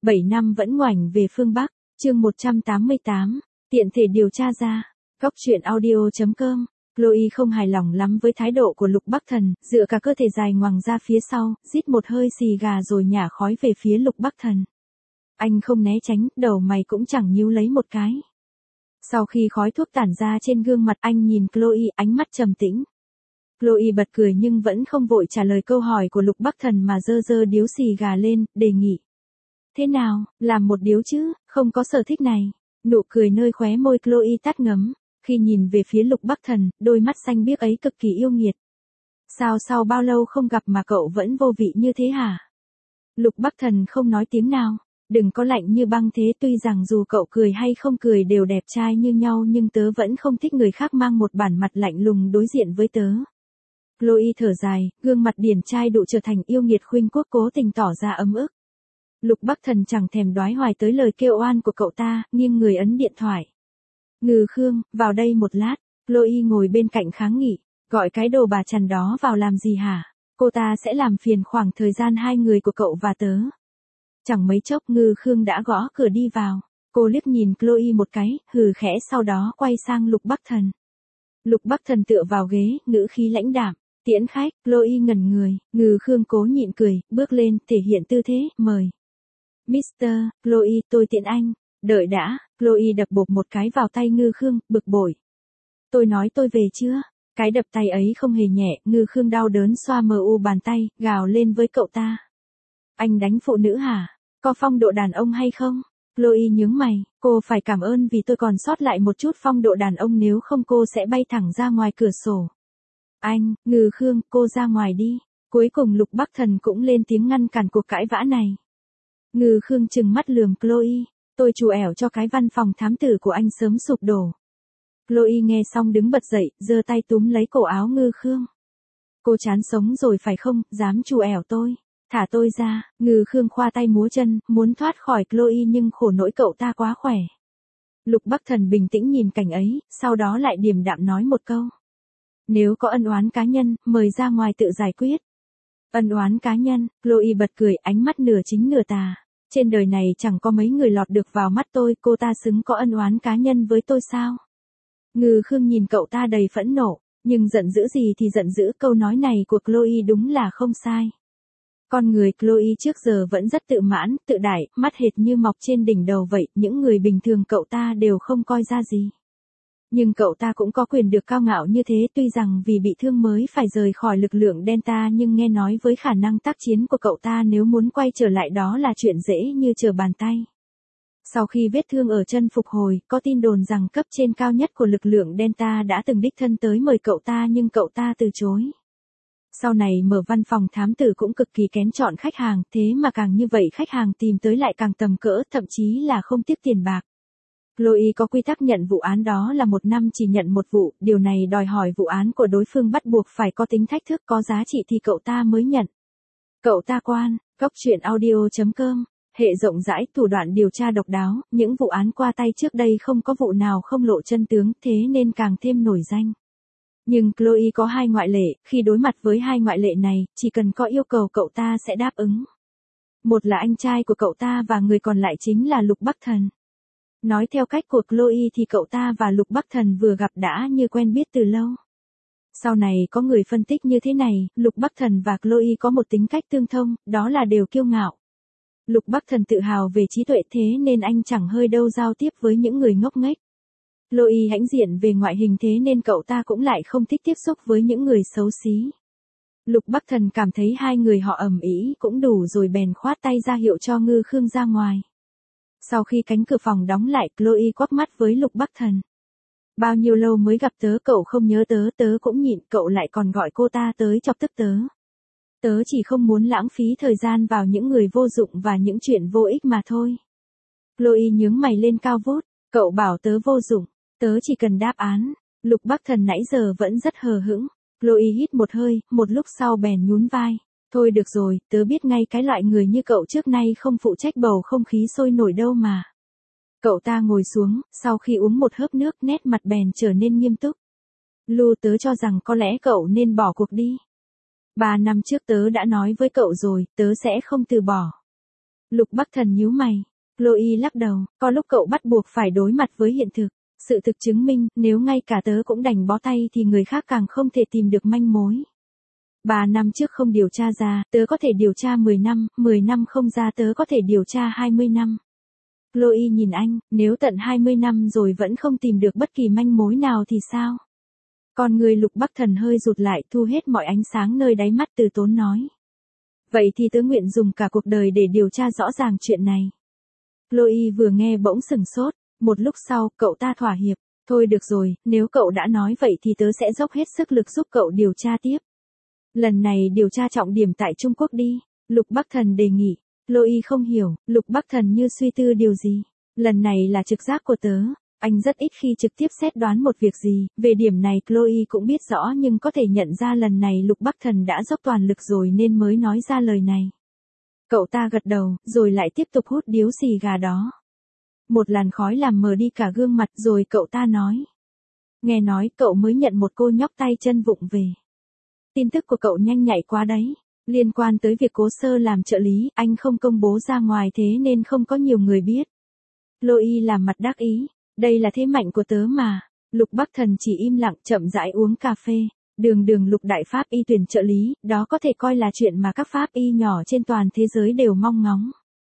7 năm vẫn ngoảnh về phương Bắc, chương 188, tiện thể điều tra ra. Góc truyện audio.com. Chloe không hài lòng lắm với thái độ của Lục Bắc Thần, dựa cả cơ thể dài ngoằng ra phía sau, rít một hơi xì gà rồi nhả khói về phía Lục Bắc Thần. Anh không né tránh, đầu mày cũng chẳng nhíu lấy một cái. Sau khi khói thuốc tản ra trên gương mặt, anh nhìn Chloe, ánh mắt trầm tĩnh. Chloe bật cười nhưng vẫn không vội trả lời câu hỏi của Lục Bắc Thần mà giơ giơ điếu xì gà lên, đề nghị. Thế nào, làm một điếu chứ, không có sở thích này. Nụ cười nơi khóe môi Chloe tắt ngấm, khi nhìn về phía Lục Bắc Thần, đôi mắt xanh biếc ấy cực kỳ yêu nghiệt. Sao sau bao lâu không gặp mà cậu vẫn vô vị như thế hả? Lục Bắc Thần không nói tiếng nào. Đừng có lạnh như băng thế, tuy rằng dù cậu cười hay không cười đều đẹp trai như nhau nhưng tớ vẫn không thích người khác mang một bản mặt lạnh lùng đối diện với tớ. Chloe thở dài, gương mặt điển trai độ trở thành yêu nghiệt khuynh quốc cố tình tỏ ra ấm ức. Lục Bắc Thần chẳng thèm đoái hoài tới lời kêu oan của cậu ta, nghiêng người ấn điện thoại. Ngừ Khương, vào đây một lát. Chloe ngồi bên cạnh kháng nghị, gọi cái đồ bà chằn đó vào làm gì hả? Cô ta sẽ làm phiền khoảng thời gian hai người của cậu và tớ. Chẳng mấy chốc Ngừ Khương đã gõ cửa đi vào. Cô liếc nhìn Chloe một cái, hừ khẽ sau đó quay sang Lục Bắc Thần. Lục Bắc Thần tựa vào ghế, ngữ khí lãnh đạm. Tiễn khách. Chloe ngẩn người, Ngừ Khương cố nhịn cười, bước lên, thể hiện tư thế, mời. Mr. Chloe, tôi tiễn anh. Đợi đã. Chloe đập bộp một cái vào tay Ngừ Khương, bực bội. Tôi nói tôi về chưa? Cái đập tay ấy không hề nhẹ, Ngừ Khương đau đớn xoa mờ u bàn tay, gào lên với cậu ta. Anh đánh phụ nữ hả? Có phong độ đàn ông hay không? Chloe nhướng mày, cô phải cảm ơn vì tôi còn sót lại một chút phong độ đàn ông, nếu không cô sẽ bay thẳng ra ngoài cửa sổ. Anh, Ngừ Khương, cô ra ngoài đi. Cuối cùng Lục Bắc Thần cũng lên tiếng ngăn cản cuộc cãi vã này. Ngừ Khương trừng mắt lườm Chloe, tôi trù ẻo cho cái văn phòng thám tử của anh sớm sụp đổ. Chloe nghe xong đứng bật dậy, giơ tay túm lấy cổ áo Ngừ Khương. Cô chán sống rồi phải không, dám trù ẻo tôi. Thả tôi ra. Ngừ Khương khoa tay múa chân, muốn thoát khỏi Chloe nhưng khổ nỗi cậu ta quá khỏe. Lục Bắc Thần bình tĩnh nhìn cảnh ấy, sau đó lại điềm đạm nói một câu. Nếu có ân oán cá nhân, mời ra ngoài tự giải quyết. Ân oán cá nhân. Chloe bật cười, ánh mắt nửa chính nửa tà. Trên đời này chẳng có mấy người lọt được vào mắt tôi, cô ta xứng có ân oán cá nhân với tôi sao? Ngừ Khương nhìn cậu ta đầy phẫn nộ, nhưng giận dữ gì thì giận dữ, câu nói này của Chloe đúng là không sai. Con người Chloe trước giờ vẫn rất tự mãn, tự đại, mắt hệt như mọc trên đỉnh đầu vậy, những người bình thường cậu ta đều không coi ra gì. Nhưng cậu ta cũng có quyền được cao ngạo như thế, tuy rằng vì bị thương mới phải rời khỏi lực lượng Delta, nhưng nghe nói với khả năng tác chiến của cậu ta nếu muốn quay trở lại đó là chuyện dễ như trở bàn tay. Sau khi vết thương ở chân phục hồi, có tin đồn rằng cấp trên cao nhất của lực lượng Delta đã từng đích thân tới mời cậu ta nhưng cậu ta từ chối. Sau này mở văn phòng thám tử cũng cực kỳ kén chọn khách hàng, thế mà càng như vậy khách hàng tìm tới lại càng tầm cỡ, thậm chí là không tiếc tiền bạc. Chloe có quy tắc nhận vụ án, đó là một năm chỉ nhận một vụ, điều này đòi hỏi vụ án của đối phương bắt buộc phải có tính thách thức, có giá trị thì cậu ta mới nhận. Cậu ta quan. Góc truyện audio.com. Hệ rộng rãi, thủ đoạn điều tra độc đáo, những vụ án qua tay trước đây không có vụ nào không lộ chân tướng, thế nên càng thêm nổi danh. Nhưng Chloe có hai ngoại lệ, khi đối mặt với hai ngoại lệ này, chỉ cần có yêu cầu cậu ta sẽ đáp ứng. Một là anh trai của cậu ta và người còn lại chính là Lục Bắc Thần. Nói theo cách của Chloe thì cậu ta và Lục Bắc Thần vừa gặp đã như quen biết từ lâu. Sau này có người phân tích như thế này, Lục Bắc Thần và Chloe có một tính cách tương thông, đó là đều kiêu ngạo. Lục Bắc Thần tự hào về trí tuệ, thế nên anh chẳng hơi đâu giao tiếp với những người ngốc nghếch. Chloe hãnh diện về ngoại hình, thế nên cậu ta cũng lại không thích tiếp xúc với những người xấu xí. Lục Bắc Thần cảm thấy hai người họ ầm ĩ cũng đủ rồi bèn khoát tay ra hiệu cho Ngừ Khương ra ngoài. Sau khi cánh cửa phòng đóng lại, Chloe quắc mắt với Lục Bắc Thần. Bao nhiêu lâu mới gặp tớ, cậu không nhớ tớ, tớ cũng nhịn, cậu lại còn gọi cô ta tới chọc tức tớ. Tớ chỉ không muốn lãng phí thời gian vào những người vô dụng và những chuyện vô ích mà thôi. Chloe nhướng mày lên cao vút, cậu bảo tớ vô dụng, tớ chỉ cần đáp án. Lục Bắc Thần nãy giờ vẫn rất hờ hững. Chloe hít một hơi, một lúc sau bèn nhún vai. Thôi được rồi, tớ biết ngay cái loại người như cậu trước nay không phụ trách bầu không khí sôi nổi đâu mà. Cậu ta ngồi xuống, sau khi uống một hớp nước, nét mặt bèn trở nên nghiêm túc. Lu, tớ cho rằng có lẽ cậu nên bỏ cuộc đi. 3 năm trước tớ đã nói với cậu rồi, tớ sẽ không từ bỏ. Lục Bắc Thần nhíu mày. Chloe lắc đầu, có lúc cậu bắt buộc phải đối mặt với hiện thực. Sự thực chứng minh, nếu ngay cả tớ cũng đành bó tay thì người khác càng không thể tìm được manh mối. 3 năm trước không điều tra ra, tớ có thể điều tra 10 năm không ra tớ có thể điều tra 20 năm. Chloe nhìn anh, nếu tận 20 năm rồi vẫn không tìm được bất kỳ manh mối nào thì sao? Con người Lục Bắc Thần hơi rụt lại, thu hết mọi ánh sáng nơi đáy mắt, từ tốn nói. Vậy thì tớ nguyện dùng cả cuộc đời để điều tra rõ ràng chuyện này. Chloe vừa nghe bỗng sừng sốt, một lúc sau, cậu ta thỏa hiệp. Thôi được rồi, nếu cậu đã nói vậy thì tớ sẽ dốc hết sức lực giúp cậu điều tra tiếp. Lần này điều tra trọng điểm tại Trung Quốc đi, Lục Bắc Thần đề nghị. Chloe không hiểu, Lục Bắc Thần như suy tư điều gì. Lần này là trực giác của tớ, anh rất ít khi trực tiếp xét đoán một việc gì, về điểm này Chloe cũng biết rõ nhưng có thể nhận ra lần này Lục Bắc Thần đã dốc toàn lực rồi nên mới nói ra lời này. Cậu ta gật đầu, rồi lại tiếp tục hút điếu xì gà đó. Một làn khói làm mờ đi cả gương mặt rồi cậu ta nói. Nghe nói cậu mới nhận một cô nhóc tay chân vụng về. Tin tức của cậu nhanh nhạy quá đấy. Liên quan tới việc Cố Sơ làm trợ lý, anh không công bố ra ngoài thế nên không có nhiều người biết. Chloe làm mặt đắc ý. Đây là thế mạnh của tớ mà. Lục Bắc Thần chỉ im lặng chậm rãi uống cà phê. Đường Lục đại pháp y tuyển trợ lý, đó có thể coi là chuyện mà các pháp y nhỏ trên toàn thế giới đều mong ngóng.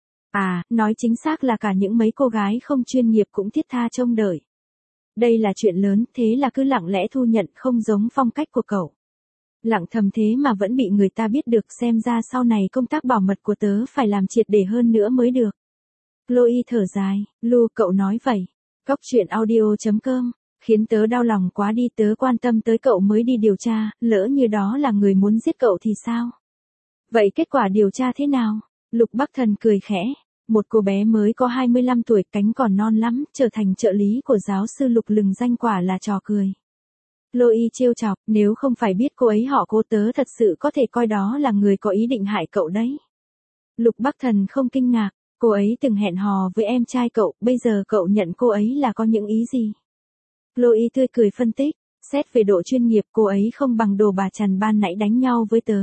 À, nói chính xác là cả những mấy cô gái không chuyên nghiệp cũng thiết tha trông đợi. Đây là chuyện lớn, thế là cứ lặng lẽ thu nhận, không giống phong cách của cậu. Lặng thầm thế mà vẫn bị người ta biết được, xem ra sau này công tác bảo mật của tớ phải làm triệt để hơn nữa mới được. Chloe thở dài, Lu cậu nói vậy. Cóc truyện audio.com, khiến tớ đau lòng quá đi, tớ quan tâm tới cậu mới đi điều tra, lỡ như đó là người muốn giết cậu thì sao? Vậy kết quả điều tra thế nào? Lục Bắc Thần cười khẽ. Một cô bé mới có 25 tuổi, cánh còn non lắm, trở thành trợ lý của giáo sư Lục lừng danh, quả là trò cười. Chloe trêu chọc, nếu không phải biết cô ấy họ Cố, tớ thật sự có thể coi đó là người có ý định hại cậu đấy. Lục Bắc Thần không kinh ngạc, cô ấy từng hẹn hò với em trai cậu, bây giờ cậu nhận cô ấy là có những ý gì? Chloe tươi cười phân tích, xét về độ chuyên nghiệp cô ấy không bằng đồ bà Trần ban nãy đánh nhau với tớ.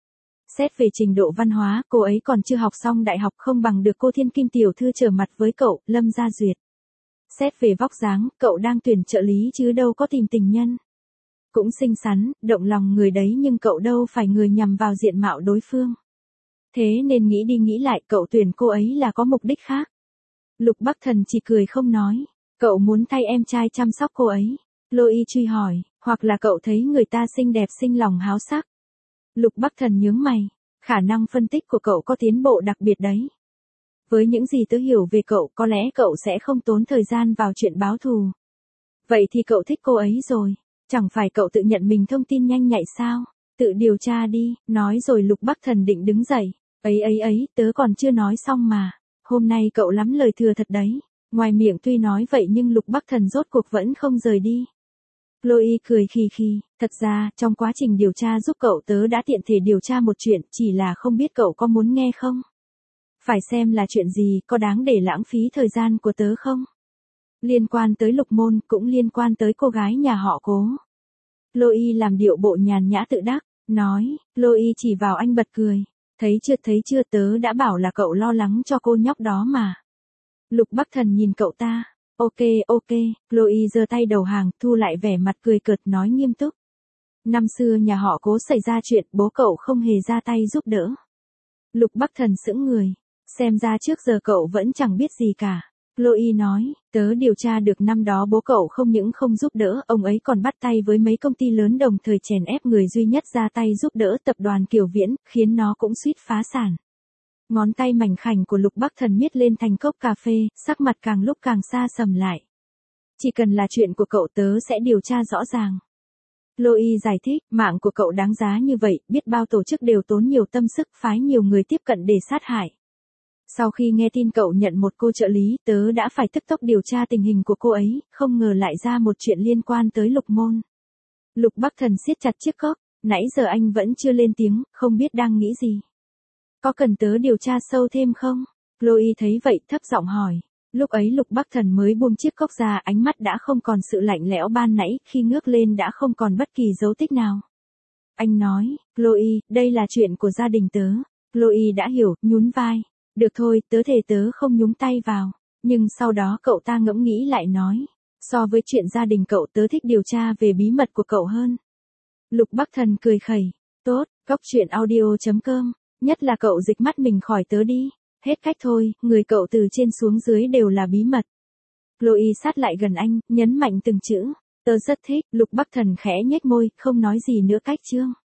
Xét về trình độ văn hóa, cô ấy còn chưa học xong đại học, không bằng được cô Thiên Kim tiểu thư trở mặt với cậu, Lâm Gia Duyệt. Xét về vóc dáng, cậu đang tuyển trợ lý chứ đâu có tìm tình nhân. Cũng xinh xắn, động lòng người đấy, nhưng cậu đâu phải người nhằm vào diện mạo đối phương. Thế nên nghĩ đi nghĩ lại, cậu tuyển cô ấy là có mục đích khác. Lục Bắc Thần chỉ cười không nói. Cậu muốn thay em trai chăm sóc cô ấy. Chloe truy hỏi, hoặc là cậu thấy người ta xinh đẹp sinh lòng háo sắc. Lục Bắc Thần nhướng mày, khả năng phân tích của cậu có tiến bộ đặc biệt đấy. Với những gì tớ hiểu về cậu, có lẽ cậu sẽ không tốn thời gian vào chuyện báo thù. Vậy thì cậu thích cô ấy rồi, chẳng phải cậu tự nhận mình thông tin nhanh nhạy sao? Tự điều tra đi, nói rồi Lục Bắc Thần định đứng dậy. Ấy, tớ còn chưa nói xong mà. Hôm nay cậu lắm lời thừa thật đấy. Ngoài miệng tuy nói vậy nhưng Lục Bắc Thần rốt cuộc vẫn không rời đi. Chloe cười khì khì, thật ra, trong quá trình điều tra giúp cậu tớ đã tiện thể điều tra một chuyện, chỉ là không biết cậu có muốn nghe không? Phải xem là chuyện gì, có đáng để lãng phí thời gian của tớ không? Liên quan tới Lục Môn, cũng liên quan tới cô gái nhà họ Cố. Chloe làm điệu bộ nhàn nhã tự đắc, nói, Chloe chỉ vào anh bật cười. Thấy chưa, tớ đã bảo là cậu lo lắng cho cô nhóc đó mà. Lục Bắc Thần nhìn cậu ta. Ok, Chloe giơ tay đầu hàng, thu lại vẻ mặt cười cợt, nói nghiêm túc. Năm xưa nhà họ Cố xảy ra chuyện, bố cậu không hề ra tay giúp đỡ. Lục Bắc Thần sững người. Xem ra trước giờ cậu vẫn chẳng biết gì cả. Chloe nói, tớ điều tra được năm đó bố cậu không những không giúp đỡ, ông ấy còn bắt tay với mấy công ty lớn đồng thời chèn ép người duy nhất ra tay giúp đỡ tập đoàn Kiều Viễn, khiến nó cũng suýt phá sản. Ngón tay mảnh khảnh của Lục Bắc Thần miết lên thành cốc cà phê, sắc mặt càng lúc càng xa sầm lại. Chỉ cần là chuyện của cậu tớ sẽ điều tra rõ ràng. Chloe giải thích, mạng của cậu đáng giá như vậy, biết bao tổ chức đều tốn nhiều tâm sức, phái nhiều người tiếp cận để sát hại. Sau khi nghe tin cậu nhận một cô trợ lý, tớ đã phải tức tốc điều tra tình hình của cô ấy, không ngờ lại ra một chuyện liên quan tới Lục Môn. Lục Bắc Thần siết chặt chiếc cốc, nãy giờ anh vẫn chưa lên tiếng, không biết đang nghĩ gì. Có cần tớ điều tra sâu thêm không? Chloe thấy vậy thấp giọng hỏi. Lúc ấy Lục Bắc Thần mới buông chiếc cốc ra, ánh mắt đã không còn sự lạnh lẽo ban nãy, khi ngước lên đã không còn bất kỳ dấu tích nào. Anh nói, Chloe, đây là chuyện của gia đình tớ. Chloe đã hiểu, nhún vai. Được thôi, tớ thề tớ không nhúng tay vào. Nhưng sau đó cậu ta ngẫm nghĩ lại nói. So với chuyện gia đình cậu tớ thích điều tra về bí mật của cậu hơn. Lục Bắc Thần cười khẩy. Tốt, cóc truyện audio.com. Nhất là cậu dịch mắt mình khỏi tớ đi. Hết cách thôi, người cậu từ trên xuống dưới đều là bí mật. Chloe sát lại gần anh, nhấn mạnh từng chữ. Tớ rất thích, Lục Bắc Thần khẽ nhếch môi, không nói gì nữa cách chương.